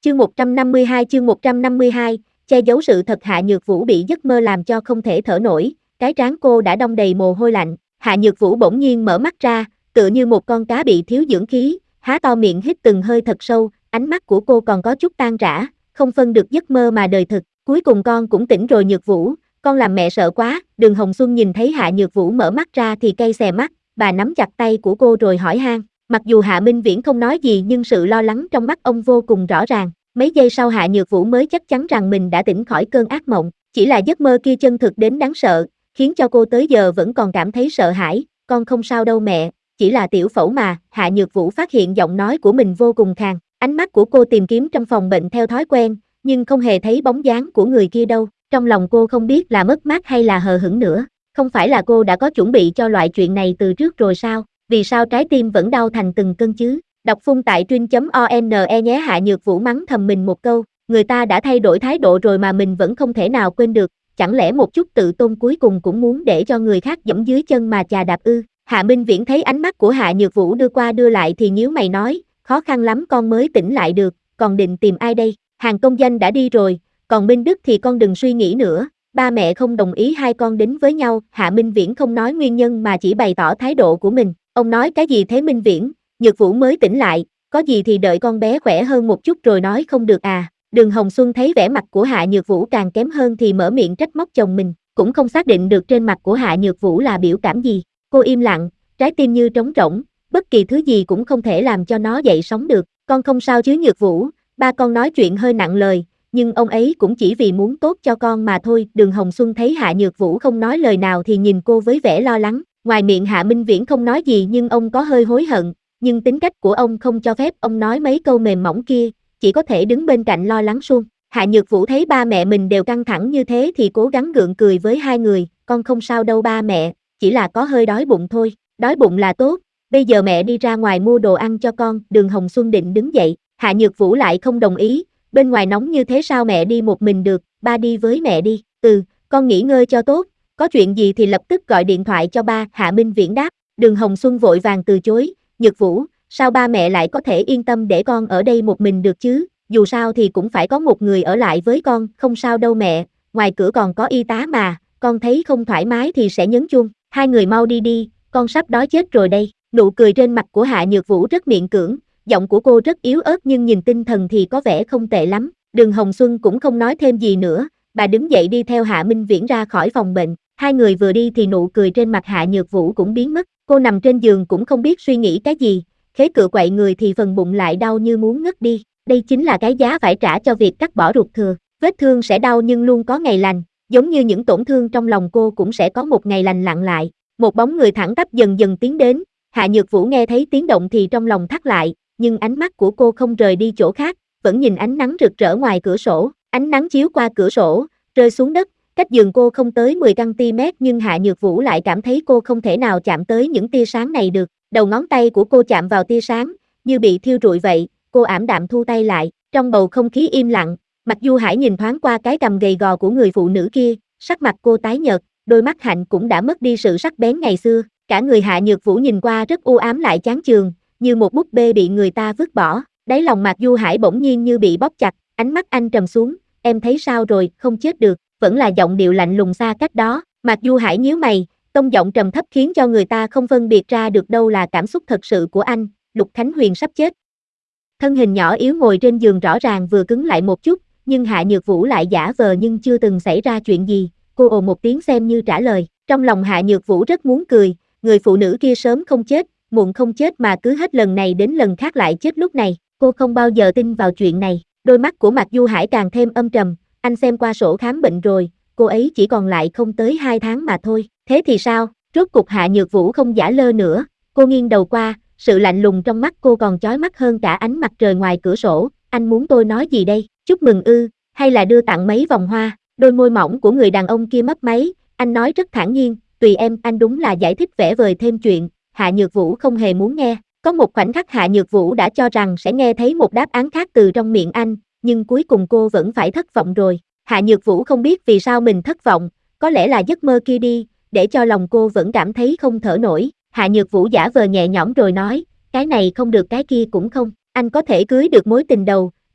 Chương 152, che giấu sự thật. Hạ Nhược Vũ bị giấc mơ làm cho không thể thở nổi, cái trán cô đã đong đầy mồ hôi lạnh. Hạ Nhược Vũ bỗng nhiên mở mắt ra, tựa như một con cá bị thiếu dưỡng khí, há to miệng hít từng hơi thật sâu, ánh mắt của cô còn có chút tan rã, không phân được giấc mơ mà đời thực. Cuối cùng con cũng tỉnh rồi Nhược Vũ, con làm mẹ sợ quá. Đường Hồng Xuân nhìn thấy Hạ Nhược Vũ mở mắt ra thì cay xè mắt, bà nắm chặt tay của cô rồi hỏi han. Mặc dù Hạ Minh Viễn không nói gì nhưng sự lo lắng trong mắt ông vô cùng rõ ràng. Mấy giây sau Hạ Nhược Vũ mới chắc chắn rằng mình đã tỉnh khỏi cơn ác mộng, chỉ là giấc mơ kia chân thực đến đáng sợ, khiến cho cô tới giờ vẫn còn cảm thấy sợ hãi. Con không sao đâu mẹ, chỉ là tiểu phẫu mà. Hạ Nhược Vũ phát hiện giọng nói của mình vô cùng khàn, ánh mắt của cô tìm kiếm trong phòng bệnh theo thói quen, nhưng không hề thấy bóng dáng của người kia đâu. Trong lòng cô không biết là mất mát hay là hờ hững nữa. Không phải là cô đã có chuẩn bị cho loại chuyện này từ trước rồi sao? Vì sao trái tim vẫn đau thành từng cơn chứ? Đọc phun tại truyện.one nhé. Hạ Nhược Vũ mắng thầm mình một câu, người ta đã thay đổi thái độ rồi mà mình vẫn không thể nào quên được, chẳng lẽ một chút tự tôn cuối cùng cũng muốn để cho người khác giẫm dưới chân mà chà đạp ư? Hạ Minh Viễn thấy ánh mắt của Hạ Nhược Vũ đưa qua đưa lại thì nhíu mày nói, khó khăn lắm con mới tỉnh lại được, còn định tìm ai đây? Hàng công danh đã đi rồi, còn Minh Đức thì con đừng suy nghĩ nữa, ba mẹ không đồng ý hai con đến với nhau. Hạ Minh Viễn không nói nguyên nhân mà chỉ bày tỏ thái độ của mình. Ông nói cái gì thế Minh Viễn? Nhược Vũ mới tỉnh lại, có gì thì đợi con bé khỏe hơn một chút rồi nói không được à? Đường Hồng Xuân thấy vẻ mặt của Hạ Nhược Vũ càng kém hơn thì mở miệng trách móc chồng mình, cũng không xác định được trên mặt của Hạ Nhược Vũ là biểu cảm gì. Cô im lặng, trái tim như trống rỗng, bất kỳ thứ gì cũng không thể làm cho nó dậy sóng được. Con không sao chứ Nhược Vũ? Ba con nói chuyện hơi nặng lời, nhưng ông ấy cũng chỉ vì muốn tốt cho con mà thôi. Đường Hồng Xuân thấy Hạ Nhược Vũ không nói lời nào thì nhìn cô với vẻ lo lắng. Ngoài miệng Hạ Minh Viễn không nói gì nhưng ông có hơi hối hận, nhưng tính cách của ông không cho phép ông nói mấy câu mềm mỏng kia, chỉ có thể đứng bên cạnh lo lắng suông. Hạ Nhược Vũ thấy ba mẹ mình đều căng thẳng như thế thì cố gắng gượng cười với hai người, con không sao đâu ba mẹ, chỉ là có hơi đói bụng thôi. Đói bụng là tốt, bây giờ mẹ đi ra ngoài mua đồ ăn cho con. Đường Hồng Xuân định đứng dậy, Hạ Nhược Vũ lại không đồng ý, bên ngoài nóng như thế sao mẹ đi một mình được, ba đi với mẹ đi. Con nghỉ ngơi cho tốt, có chuyện gì thì lập tức gọi điện thoại cho ba. Hạ Minh Viễn đáp. Đường Hồng Xuân vội vàng từ chối, Nhược Vũ, sao ba mẹ lại có thể yên tâm để con ở đây một mình được chứ, dù sao thì cũng phải có một người ở lại với con. Không sao đâu mẹ, ngoài cửa còn có y tá mà, con thấy không thoải mái thì sẽ nhấn chuông, hai người mau đi đi, con sắp đói chết rồi đây. Nụ cười trên mặt của Hạ Nhược Vũ rất miễn cưỡng, giọng của cô rất yếu ớt nhưng nhìn tinh thần thì có vẻ không tệ lắm. Đường Hồng Xuân cũng không nói thêm gì nữa, bà đứng dậy đi theo Hạ Minh Viễn ra khỏi phòng bệnh. Hai người vừa đi thì nụ cười trên mặt Hạ Nhược Vũ cũng biến mất, cô nằm trên giường cũng không biết suy nghĩ cái gì, khế cựa quậy người thì phần bụng lại đau như muốn ngất đi. Đây chính là cái giá phải trả cho việc cắt bỏ ruột thừa, vết thương sẽ đau nhưng luôn có ngày lành, giống như những tổn thương trong lòng cô cũng sẽ có một ngày lành lặn lại. Một bóng người thẳng tắp dần dần tiến đến, Hạ Nhược Vũ nghe thấy tiếng động thì trong lòng thắt lại, nhưng ánh mắt của cô không rời đi chỗ khác, vẫn nhìn ánh nắng rực rỡ ngoài cửa sổ. Ánh nắng chiếu qua cửa sổ, rơi xuống đất, cách giường cô không tới 10 cm nhưng Hạ Nhược Vũ lại cảm thấy cô không thể nào chạm tới những tia sáng này được. Đầu ngón tay của cô chạm vào tia sáng, như bị thiêu rụi vậy, cô ảm đạm thu tay lại, trong bầu không khí im lặng, Mạc Du Hải nhìn thoáng qua cái cằm gầy gò của người phụ nữ kia, sắc mặt cô tái nhợt, đôi mắt hạnh cũng đã mất đi sự sắc bén ngày xưa, cả người Hạ Nhược Vũ nhìn qua rất u ám lại chán chường, như một búp bê bị người ta vứt bỏ. Đáy lòng Mạc Du Hải bỗng nhiên như bị bóp chặt, ánh mắt anh trầm xuống, em thấy sao rồi, không chết được, vẫn là giọng điệu lạnh lùng xa cách đó. Mạc Du Hải nhíu mày, tông giọng trầm thấp khiến cho người ta không phân biệt ra được đâu là cảm xúc thật sự của anh. Lục Khánh Huyền sắp chết. Thân hình nhỏ yếu ngồi trên giường rõ ràng vừa cứng lại một chút, nhưng Hạ Nhược Vũ lại giả vờ nhưng chưa từng xảy ra chuyện gì, cô ồ một tiếng xem như trả lời. Trong lòng Hạ Nhược Vũ rất muốn cười, người phụ nữ kia sớm không chết, muộn không chết mà cứ hết lần này đến lần khác lại chết lúc này, cô không bao giờ tin vào chuyện này. Đôi mắt của Mạc Du Hải càng thêm âm trầm, anh xem qua sổ khám bệnh rồi, cô ấy chỉ còn lại không tới 2 tháng mà thôi. Thế thì sao? Rốt cục Hạ Nhược Vũ không giả lơ nữa, cô nghiêng đầu qua, sự lạnh lùng trong mắt cô còn chói mắt hơn cả ánh mặt trời ngoài cửa sổ. Anh muốn tôi nói gì đây? Chúc mừng ư, hay là đưa tặng mấy vòng hoa? Đôi môi mỏng của người đàn ông kia mấp máy, anh nói rất thản nhiên, tùy em. Anh đúng là giải thích vẽ vời thêm chuyện. Hạ Nhược Vũ không hề muốn nghe. Có một khoảnh khắc Hạ Nhược Vũ đã cho rằng sẽ nghe thấy một đáp án khác từ trong miệng anh, nhưng cuối cùng cô vẫn phải thất vọng rồi. Hạ Nhược Vũ không biết vì sao mình thất vọng, có lẽ là giấc mơ kia đi, để cho lòng cô vẫn cảm thấy không thở nổi. Hạ Nhược Vũ giả vờ nhẹ nhõm rồi nói, cái này không được cái kia cũng không, anh có thể cưới được mối tình đầu,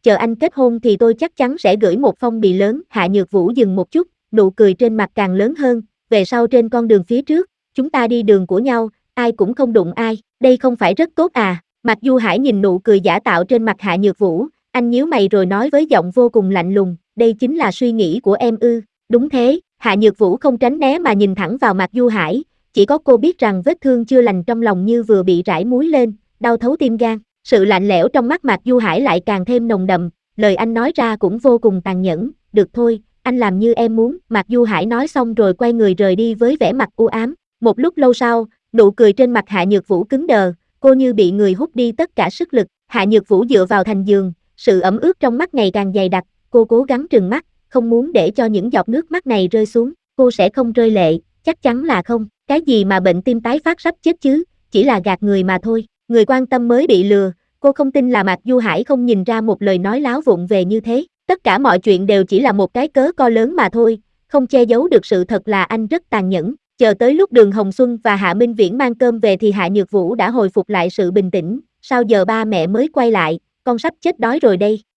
chờ anh kết hôn thì tôi chắc chắn sẽ gửi một phong bì lớn. Hạ Nhược Vũ dừng một chút, nụ cười trên mặt càng lớn hơn, về sau trên con đường phía trước, chúng ta đi đường của nhau, ai cũng không đụng ai, đây không phải rất tốt à? Mạc Du Hải nhìn nụ cười giả tạo trên mặt Hạ Nhược Vũ, anh nhíu mày rồi nói với giọng vô cùng lạnh lùng, đây chính là suy nghĩ của em ư? Đúng thế, Hạ Nhược Vũ không tránh né mà nhìn thẳng vào Mạc Du Hải, chỉ có cô biết rằng vết thương chưa lành trong lòng như vừa bị rải muối lên, đau thấu tim gan. Sự lạnh lẽo trong mắt Mạc Du Hải lại càng thêm nồng đậm, lời anh nói ra cũng vô cùng tàn nhẫn, được thôi, anh làm như em muốn. Mạc Du Hải nói xong rồi quay người rời đi với vẻ mặt u ám. Một lúc lâu sau, nụ cười trên mặt Hạ Nhược Vũ cứng đờ, cô như bị người hút đi tất cả sức lực. Hạ Nhược Vũ dựa vào thành giường, sự ẩm ướt trong mắt ngày càng dày đặc, cô cố gắng trừng mắt, không muốn để cho những giọt nước mắt này rơi xuống. Cô sẽ không rơi lệ, chắc chắn là không. Cái gì mà bệnh tim tái phát sắp chết chứ, chỉ là gạt người mà thôi. Người quan tâm mới bị lừa, cô không tin là Mạc Du Hải không nhìn ra một lời nói láo vụng về như thế. Tất cả mọi chuyện đều chỉ là một cái cớ co lớn mà thôi, không che giấu được sự thật là anh rất tàn nhẫn. Chờ tới lúc Đường Hồng Xuân và Hạ Minh Viễn mang cơm về thì Hạ Nhược Vũ đã hồi phục lại sự bình tĩnh, sao giờ ba mẹ mới quay lại, con sắp chết đói rồi đây.